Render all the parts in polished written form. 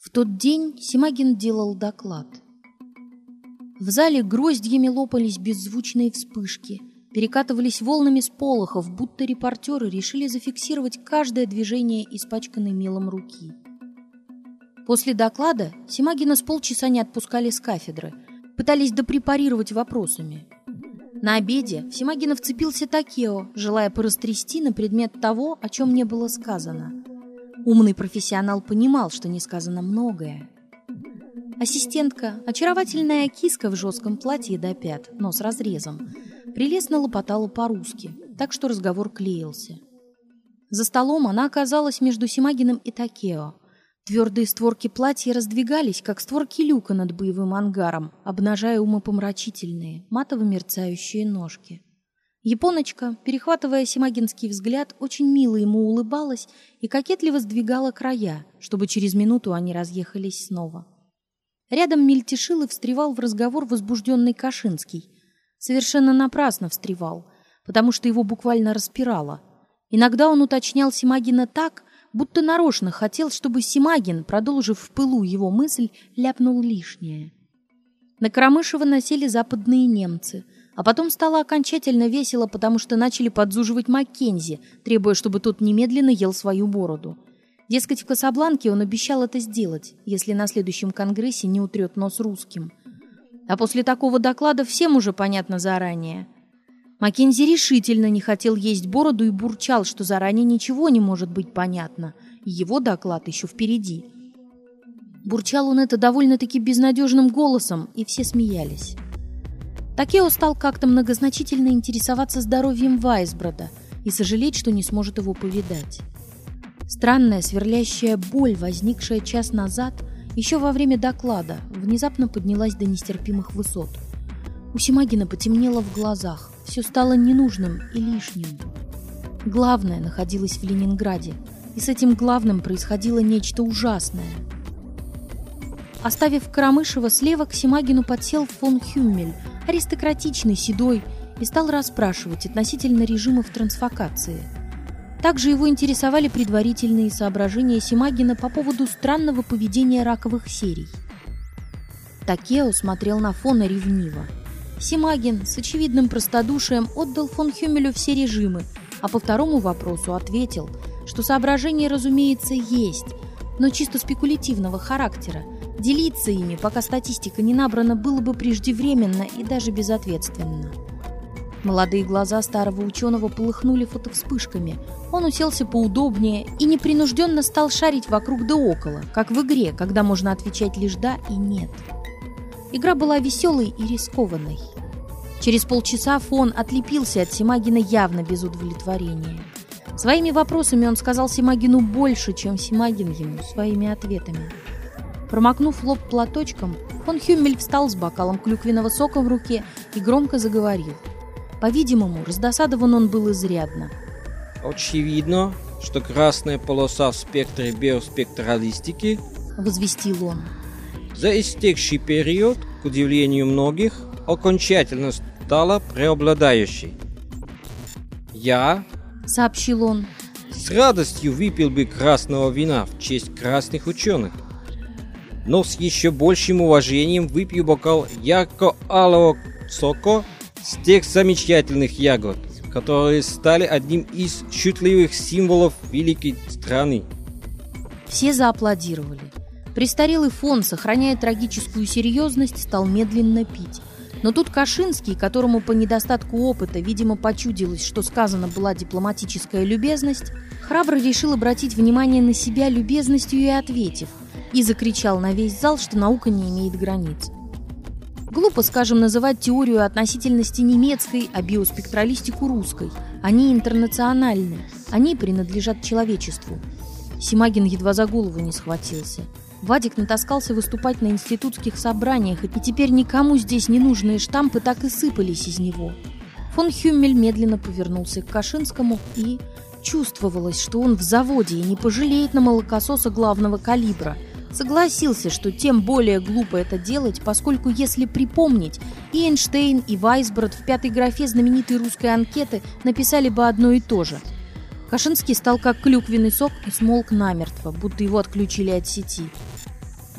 В тот день Симагин делал доклад. В зале гроздьями лопались беззвучные вспышки, перекатывались волнами сполохов, будто репортеры решили зафиксировать каждое движение испачканной мелом руки. После доклада Симагина с полчаса не отпускали с кафедры, пытались допрепарировать вопросами. На обеде в Симагина вцепился Такео, желая порастрясти на предмет того, о чем не было сказано. Умный профессионал понимал, что не сказано многое. Ассистентка, очаровательная киска в жестком платье до пят, но с разрезом, прелестно лопотала по-русски, так что разговор клеился. За столом она оказалась между Симагиным и Такео. Твердые створки платья раздвигались, как створки люка над боевым ангаром, обнажая умопомрачительные, матово-мерцающие ножки. Японочка, перехватывая симагинский взгляд, очень мило ему улыбалась и кокетливо сдвигала края, чтобы через минуту они разъехались снова. Рядом мельтешил и встревал в разговор возбужденный Кашинский. Совершенно напрасно встревал, потому что его буквально распирало. Иногда он уточнял Симагина так, будто нарочно хотел, чтобы Симагин, продолжив в пылу его мысль, ляпнул лишнее. На Карамышева насели западные немцы, а потом стало окончательно весело, потому что начали подзуживать Маккензи, требуя, чтобы тот немедленно ел свою бороду. Дескать, в Касабланке он обещал это сделать, если на следующем конгрессе не утрет нос русским. А после такого доклада всем уже понятно заранее. Маккензи решительно не хотел есть бороду и бурчал, что заранее ничего не может быть понятно, и его доклад еще впереди. Бурчал он это довольно-таки безнадежным голосом, и все смеялись. Такео стал как-то многозначительно интересоваться здоровьем Вайсброда и сожалеть, что не сможет его повидать. Странная сверлящая боль, возникшая час назад, еще во время доклада, внезапно поднялась до нестерпимых высот. У Симагина потемнело в глазах, все стало ненужным и лишним. Главное находилось в Ленинграде, и с этим главным происходило нечто ужасное. Оставив Карамышева слева, к Симагину подсел фон Хюммель, аристократичный, седой, и стал расспрашивать относительно режимов трансфокации. Также его интересовали предварительные соображения Симагина по поводу странного поведения раковых серий. Такео смотрел на фона ревниво. Симагин с очевидным простодушием отдал фон Хюммелю все режимы, а по второму вопросу ответил, что соображения, разумеется, есть, но чисто спекулятивного характера. Делиться ими, пока статистика не набрана, было бы преждевременно и даже безответственно. Молодые глаза старого ученого полыхнули фотовспышками. Он уселся поудобнее и непринужденно стал шарить вокруг да около, как в игре, когда можно отвечать лишь «да» и «нет». Игра была веселой и рискованной. Через полчаса фон отлепился от Симагина явно без удовлетворения. Своими вопросами он сказал Симагину больше, чем Симагин ему своими ответами. Промокнув лоб платочком, фон Хюммель встал с бокалом клюквенного сока в руке и громко заговорил. По-видимому, раздосадован он был изрядно. «Очевидно, что красная полоса в спектре биоспектралистики, — возвестил он, — за истекший период, к удивлению многих, окончательно стала преобладающей. Я, — сообщил он, — с радостью выпил бы красного вина в честь красных ученых, но с еще большим уважением выпью бокал ярко-алого сока с тех замечательных ягод, которые стали одним из счастливых символов великой страны». Все зааплодировали. Престарелый фон, сохраняя трагическую серьезность, стал медленно пить. Но тут Кашинский, которому по недостатку опыта, видимо, почудилось, что сказано была дипломатическая любезность, храбро решил обратить внимание на себя любезностью и ответив, и закричал на весь зал, что наука не имеет границ. Глупо, скажем, называть теорию относительности немецкой, а биоспектралистику русской. Они интернациональны, они принадлежат человечеству. Симагин едва за голову не схватился. Вадик натаскался выступать на институтских собраниях, и теперь никому здесь не нужные штампы так и сыпались из него. Фон Хюммель медленно повернулся к Кашинскому, и чувствовалось, что он в заводе и не пожалеет на молокососа главного калибра. Согласился, что тем более глупо это делать, поскольку, если припомнить, и Эйнштейн, и Вайсброд в пятой графе знаменитой русской анкеты написали бы одно и то же. Кашинский стал как клюквенный сок и смолк намертво, будто его отключили от сети.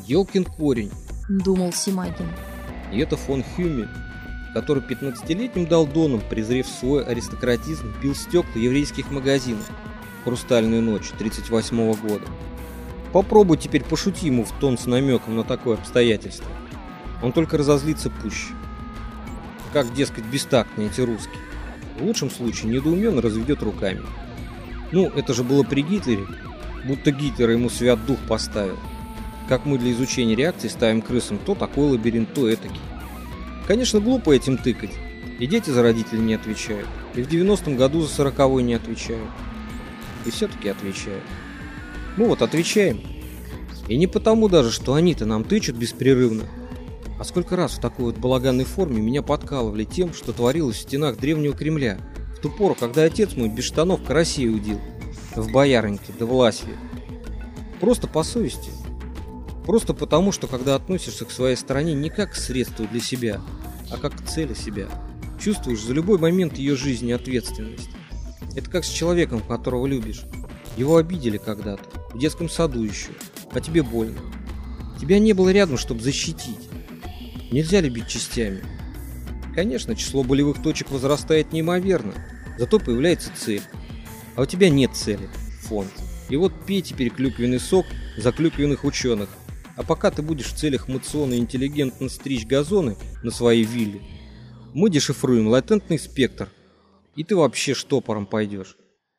Ёлкин корень, думал Симагин. И это фон Хюме, который 15-летним долдоном, презрев свой аристократизм, пил стекла еврейских магазинов в «Хрустальную ночь» 1938 года. Попробуй теперь пошути ему в тон с намеком на такое обстоятельство. Он только разозлится пуще. Как, дескать, бестактные эти русские. В лучшем случае недоуменно разведет руками. Ну, это же было при Гитлере, будто Гитлер ему свят дух поставил. Как мы для изучения реакций ставим крысам то такой лабиринт, то этакий. Конечно, глупо этим тыкать. И дети за родителей не отвечают. И в 90-м году за 40-й не отвечают. И все-таки отвечают. Ну вот, отвечаем. И не потому даже, что они-то нам тычут беспрерывно. А сколько раз в такой вот балаганной форме меня подкалывали тем, что творилось в стенах древнего Кремля, в ту пору, когда отец мой без штанов к России удил, в Боярыньке да в Ласве. Просто по совести. Просто потому, что когда относишься к своей стране не как к средству для себя, а как к цели себя, чувствуешь за любой момент ее жизни ответственность. Это как с человеком, которого любишь. Его обидели когда-то, в детском саду еще, а тебе больно. Тебя не было рядом, чтобы защитить. Нельзя любить частями. Конечно, число болевых точек возрастает неимоверно, зато появляется цель. А у тебя нет цели, фон. И вот пей теперь клюквенный сок за клюквенных ученых. А пока ты будешь в целях эмоционно и интеллигентно стричь газоны на своей вилле, мы дешифруем латентный спектр, и ты вообще штопором пойдешь.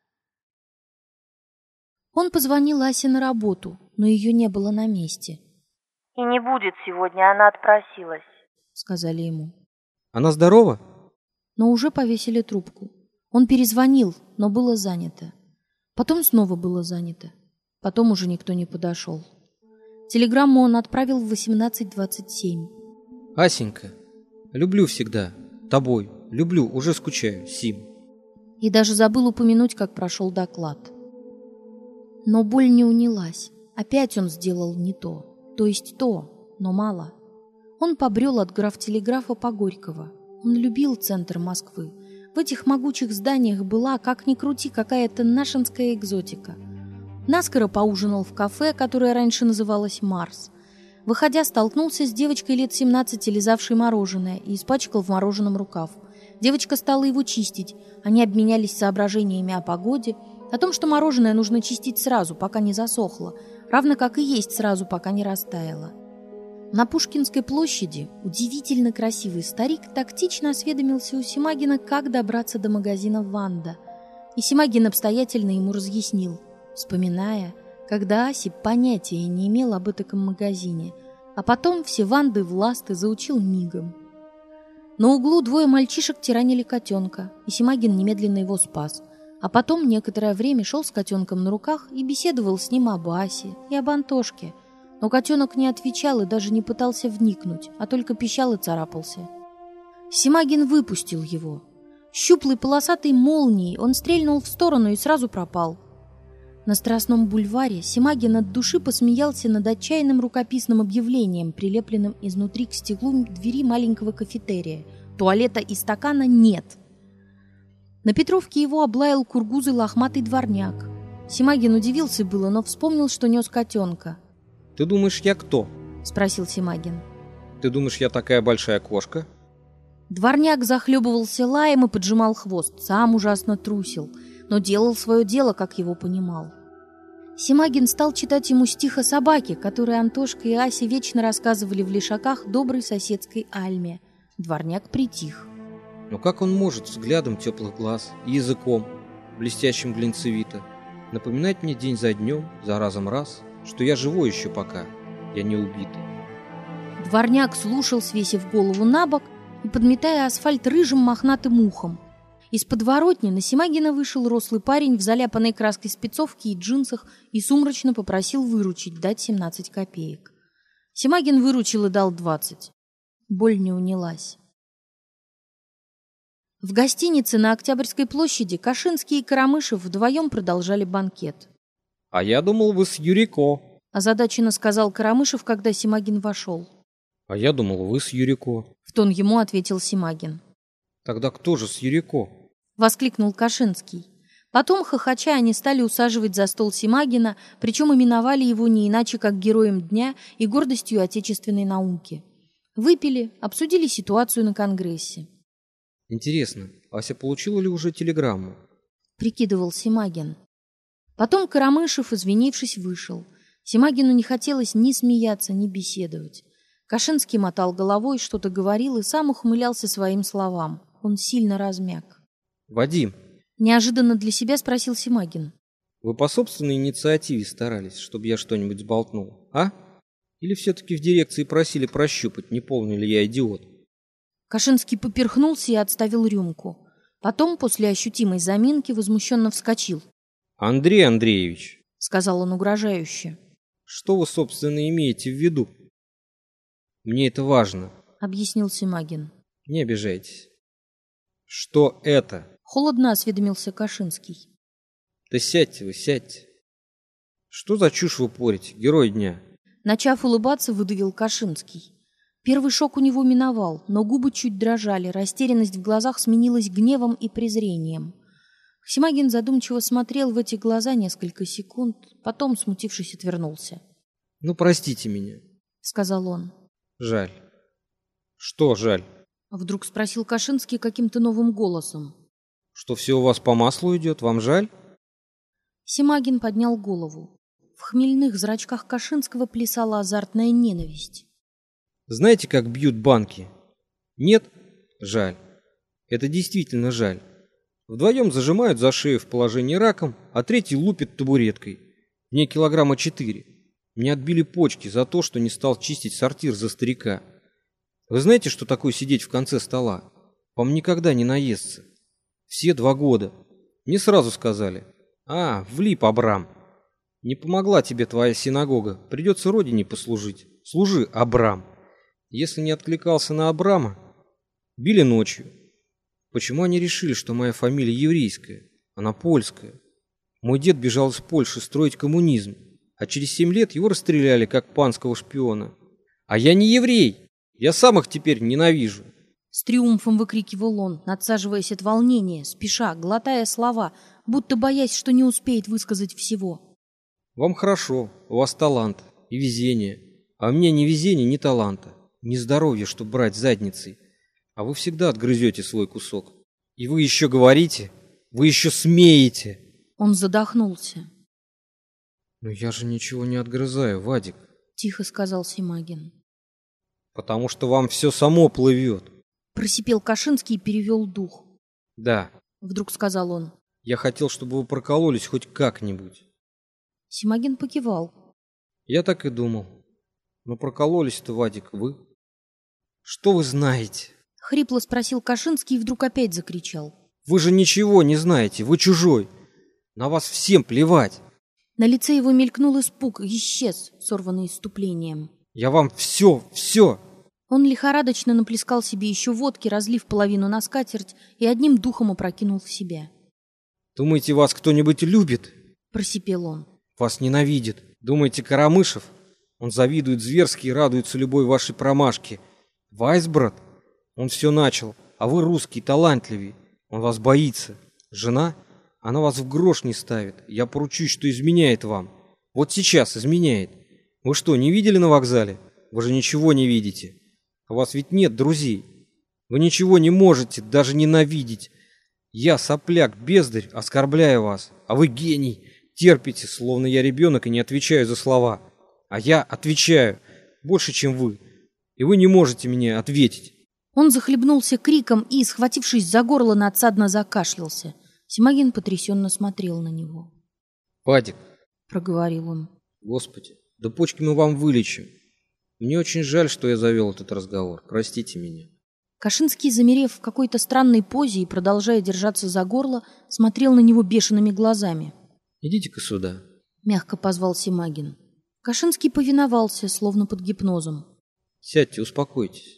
Он позвонил Асе на работу, но ее не было на месте. «И не будет сегодня, она отпросилась», — сказали ему. Она здорова? Но уже повесили трубку. Он перезвонил, но было занято. Потом снова было занято. Потом уже никто не подошел. Телеграмму он отправил в 18:27. Асенька, люблю всегда. Тобой. Люблю, уже скучаю. Сим. И даже забыл упомянуть, как прошел доклад. Но боль не унялась. Опять он сделал не то. То есть то, но мало. Он побрел от графтелеграфа по Горького. Он любил центр Москвы. В этих могучих зданиях была, как ни крути, какая-то нашинская экзотика. Наскоро поужинал в кафе, которое раньше называлось «Марс». Выходя, столкнулся с девочкой лет 17, лизавшей мороженое, и испачкал в мороженом рукав. Девочка стала его чистить. Они обменялись соображениями о погоде, о том, что мороженое нужно чистить сразу, пока не засохло, равно как и есть сразу, пока не растаяло. На Пушкинской площади удивительно красивый старик тактично осведомился у Симагина, как добраться до магазина «Ванда». И Симагин обстоятельно ему разъяснил, вспоминая, когда Осип понятия не имел об этом магазине, а потом все «Ванды» власты заучил мигом. На углу двое мальчишек тиранили котенка, и Симагин немедленно его спас, а потом некоторое время шел с котенком на руках и беседовал с ним об Асе и об Антошке. Но котенок не отвечал и даже не пытался вникнуть, а только пищал и царапался. Симагин выпустил его. Щуплой полосатой молнией он стрельнул в сторону и сразу пропал. На Страстном бульваре Симагин от души посмеялся над отчаянным рукописным объявлением, прилепленным изнутри к стеклу двери маленького кафетерия. Туалета и стакана нет. На Петровке его облаял кургузый лохматый дворняк. Симагин удивился было, но вспомнил, что нес котенка. «Ты думаешь, я кто?» — спросил Симагин. «Ты думаешь, я такая большая кошка?» Дворняк захлебывался лаем и поджимал хвост, сам ужасно трусил, но делал свое дело, как его понимал. Симагин стал читать ему стих о собаке, который Антошка и Ася вечно рассказывали в Лишаках доброй соседской Альме. Дворняк притих. Но как он может взглядом теплых глаз и языком, блестящим глинцевито, напоминать мне день за днем, за разом раз, что я живой еще пока, я не убитый? Дворняк слушал, свесив голову на бок и подметая асфальт рыжим мохнатым ухом. Из подворотни на Симагина вышел рослый парень в заляпанной краской спецовке и джинсах и сумрачно попросил выручить, дать 17 копеек. Симагин выручил и дал 20. Боль не унялась. В гостинице на Октябрьской площади Кашинский и Карамышев вдвоем продолжали банкет. «А я думал, вы с Юрико», — озадаченно сказал Карамышев, когда Симагин вошел. «А я думал, вы с Юрико», — в тон ему ответил Симагин. «Тогда кто же с Юрико?» — воскликнул Кашинский. Потом, хохоча, они стали усаживать за стол Симагина, причем именовали его не иначе, как героем дня и гордостью отечественной науки. Выпили, обсудили ситуацию на Конгрессе. Интересно, Ася получила ли уже телеграмму? Прикидывал Симагин. Потом Карамышев, извинившись, вышел. Симагину не хотелось ни смеяться, ни беседовать. Кашинский мотал головой, что-то говорил и сам ухмылялся своим словам. Он сильно размяк. Вадим, неожиданно для себя спросил Симагин. Вы по собственной инициативе старались, чтобы я что-нибудь сболтнул, а? Или все-таки в дирекции просили прощупать, не полный ли я идиот? Кашинский поперхнулся и отставил рюмку. Потом, после ощутимой заминки, возмущенно вскочил. Андрей Андреевич, сказал он угрожающе. Что вы, собственно, имеете в виду? Мне это важно, объяснил Симагин. Не обижайтесь. Что это? Холодно осведомился Кашинский. Да сядьте вы, сядьте. Что за чушь вы порите, герой дня? Начав улыбаться, выдавил Кашинский. Первый шок у него миновал, но губы чуть дрожали, растерянность в глазах сменилась гневом и презрением. Симагин задумчиво смотрел в эти глаза несколько секунд, потом, смутившись, отвернулся. Ну, простите меня, сказал он. Жаль. Что жаль? Вдруг спросил Кашинский каким-то новым голосом. Что все у вас по маслу идет, вам жаль? Симагин поднял голову. В хмельных зрачках Кашинского плясала азартная ненависть. Знаете, как бьют банки? Нет? Жаль. Это действительно жаль. Вдвоем зажимают за шею в положении раком, а третий лупит табуреткой. Мне килограмма 4. Мне отбили почки за то, что не стал чистить сортир за старика. Вы знаете, что такое сидеть в конце стола? Вам никогда не наесться. Все 2 года. Мне сразу сказали. Влип, Абрам. Не помогла тебе твоя синагога. Придется родине послужить. Служи, Абрам. Если не откликался на Абрама, били ночью. Почему они решили, что моя фамилия еврейская? Она польская. Мой дед бежал из Польши строить коммунизм, а через 7 лет его расстреляли, как панского шпиона. А я не еврей! Я сам их теперь ненавижу. С триумфом выкрикивал он, надсаживаясь от волнения, спеша, глотая слова, будто боясь, что не успеет высказать всего. Вам хорошо, у вас талант и везение, а у меня ни везения, ни таланта, ни здоровья, чтоб брать задницей. А вы всегда отгрызете свой кусок. И вы еще говорите, вы еще смеете. Он задохнулся. Но я же ничего не отгрызаю, Вадик, тихо сказал Симагин. Потому что вам все само плывет. Просипел Кашинский и перевел дух. Да, вдруг сказал он. Я хотел, чтобы вы прокололись хоть как-нибудь. Симагин покивал. Я так и думал. Но прокололись-то, Вадик, вы. Что вы знаете? Хрипло спросил Кашинский и вдруг опять закричал. Вы же ничего не знаете, вы чужой. На вас всем плевать. На лице его мелькнул испуг и исчез, сорванный исступлением. Я вам все. Он лихорадочно наплескал себе еще водки, разлив половину на скатерть и одним духом опрокинул в себя. Думаете, вас кто-нибудь любит? Просипел он. Вас ненавидит. Думаете, Карамышев? Он завидует зверски и радуется любой вашей промашке. Вайсброд? Он все начал, а вы русский, талантливый. Он вас боится. Жена? Она вас в грош не ставит. Я поручусь, что изменяет вам. Вот сейчас изменяет. Вы что, не видели на вокзале? Вы же ничего не видите. У вас ведь нет друзей. Вы ничего не можете даже ненавидеть. Я, сопляк, бездарь, оскорбляю вас. А вы гений. Терпите, словно я ребенок и не отвечаю за слова. А я отвечаю. Больше, чем вы. И вы не можете мне ответить. Он захлебнулся криком и, схватившись за горло, надсадно закашлялся. Симагин потрясенно смотрел на него. «Вадик», — проговорил он. «Господи, да почки мы вам вылечим. Мне очень жаль, что я завел этот разговор. Простите меня». Кашинский, замерев в какой-то странной позе и продолжая держаться за горло, смотрел на него бешеными глазами. «Идите-ка сюда», — мягко позвал Симагин. Кашинский повиновался, словно под гипнозом. «Сядьте, успокойтесь.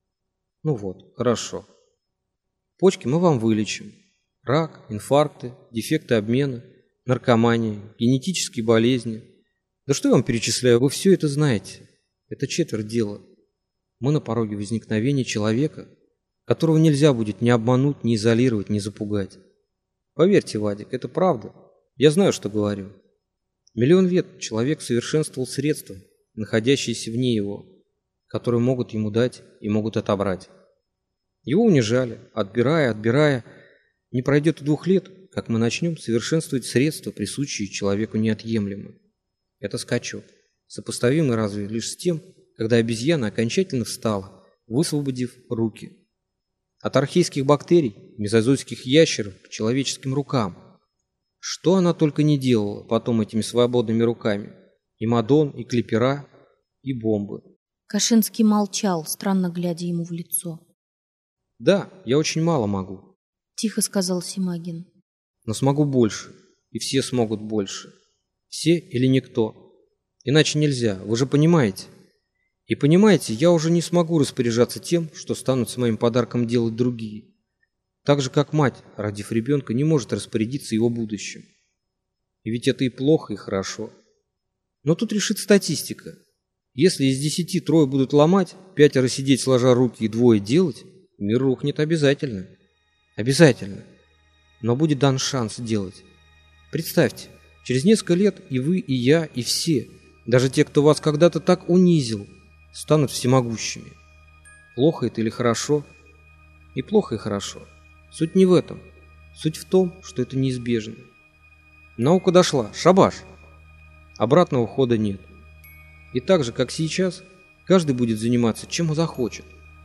Ну вот, хорошо. Почки мы вам вылечим. Рак, инфаркты, дефекты обмена, наркомания, генетические болезни. Да что я вам перечисляю, вы все это знаете. Это четверть дела. Мы на пороге возникновения человека, которого нельзя будет ни обмануть, ни изолировать, ни запугать. Поверьте, Вадик, это правда. Я знаю, что говорю. Миллион лет человек совершенствовал средства, находящиеся вне его, которые могут ему дать и могут отобрать. Его унижали, отбирая. Не пройдет и 2 лет, как мы начнем совершенствовать средства, присущие человеку неотъемлемо. Это скачок, сопоставимый разве лишь с тем, когда обезьяна окончательно встала, высвободив руки. От архейских бактерий, мезозойских ящеров к человеческим рукам. Что она только не делала потом этими свободными руками. И Мадон, и клипера, и бомбы. Кашинский молчал, странно глядя ему в лицо. «Да, я очень мало могу», — тихо сказал Симагин. «но смогу больше, и все смогут больше. Все или никто. Иначе нельзя, вы же понимаете. И понимаете, я уже не смогу распоряжаться тем, что станут с моим подарком делать другие. Так же, как мать, родив ребенка, не может распорядиться его будущим. И ведь это и плохо, и хорошо. Но тут решит статистика. Если из 10 3 будут ломать, 5 сидеть сложа руки и 2 делать, мир рухнет обязательно. Обязательно. Но будет дан шанс делать. Представьте, через несколько лет и вы, и я, и все, даже те, кто вас когда-то так унизил, станут всемогущими. Плохо это или хорошо? И плохо, и хорошо. Суть не в этом. Суть в том, что это неизбежно. Наука дошла. Шабаш! Обратного хода нет. И так же, как сейчас, каждый будет заниматься, чем захочет.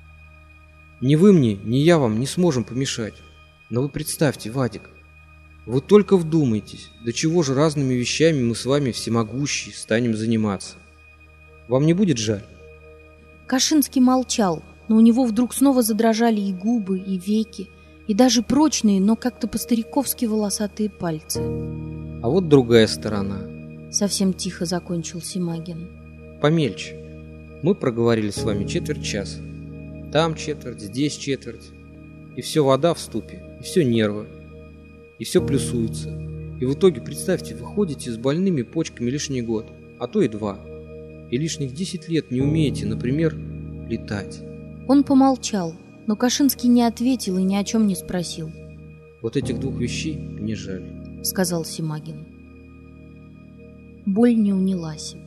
Ни вы мне, ни я вам не сможем помешать. Но вы представьте, Вадик, вы только вдумайтесь, до чего же разными вещами мы с вами всемогущие станем заниматься. Вам не будет жаль? Кашинский молчал, но у него вдруг снова задрожали и губы, и веки, и даже прочные, но как-то по-стариковски волосатые пальцы. А вот другая сторона. Совсем тихо закончил Симагин. Помельче. Мы проговорили с вами 1/4 часа. Там 1/4, здесь 1/4. И все вода в ступе, и все нервы. И все плюсуется. И в итоге, представьте, вы ходите с больными почками лишний год, а то и 2. И лишних 10 лет не умеете, например, летать. Он помолчал, но Кашинский не ответил и ни о чем не спросил. Вот этих 2 вещей мне жаль, сказал Симагин. Боль не унялась.